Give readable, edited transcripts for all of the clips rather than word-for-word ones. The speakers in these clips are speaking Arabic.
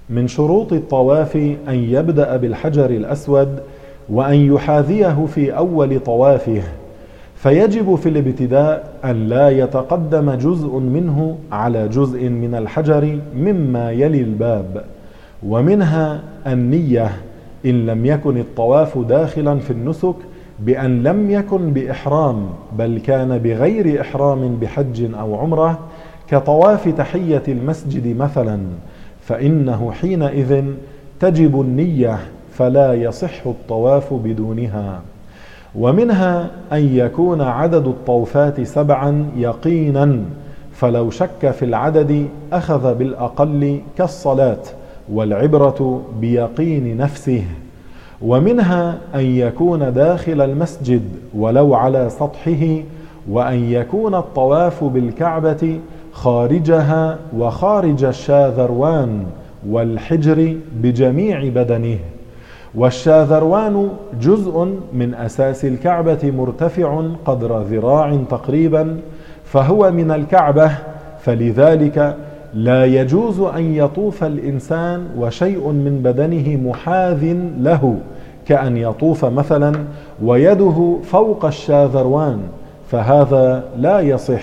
من شروط الطواف أن يبدأ بالحجر الأسود وأن يحاذيه في أول طوافه، فيجب في الابتداء أن لا يتقدم جزء منه على جزء من الحجر مما يلي الباب. ومنها النية إن لم يكن الطواف داخلا في النسك، بأن لم يكن بإحرام بل كان بغير إحرام بحج أو عمرة، كطواف تحية المسجد مثلا، فإنه حينئذ تجب النية فلا يصح الطواف بدونها. ومنها أن يكون عدد الطوفات 7 يقينا، فلو شك في العدد أخذ بالأقل كالصلاة، والعبرة بيقين نفسه. ومنها أن يكون داخل المسجد ولو على سطحه، وأن يكون الطواف بالكعبة خارجها وخارج الشاذروان والحجر بجميع بدنه. والشاذروان جزء من أساس الكعبة مرتفع قدر ذراع تقريبا، فهو من الكعبة، فلذلك لا يجوز أن يطوف الإنسان وشيء من بدنه محاذ له، كأن يطوف مثلا ويده فوق الشاذروان، فهذا لا يصح.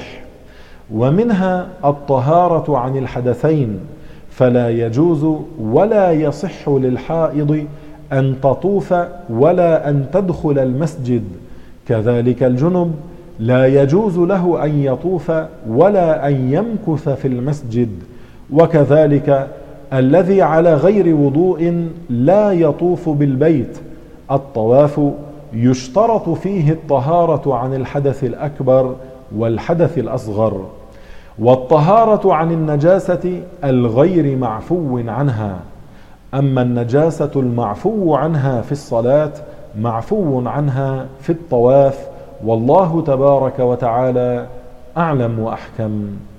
ومنها الطهارة عن الحدثين، فلا يجوز ولا يصح للحائض أن تطوف ولا أن تدخل المسجد، كذلك الجنب لا يجوز له أن يطوف ولا أن يمكث في المسجد، وكذلك الذي على غير وضوء لا يطوف بالبيت. الطواف يشترط فيه الطهارة عن الحدث الأكبر والحدث الأصغر، والطهارة عن النجاسة الغير معفو عنها. أما النجاسة المعفو عنها في الصلاة معفو عنها في الطواف، والله تبارك وتعالى أعلم وأحكم.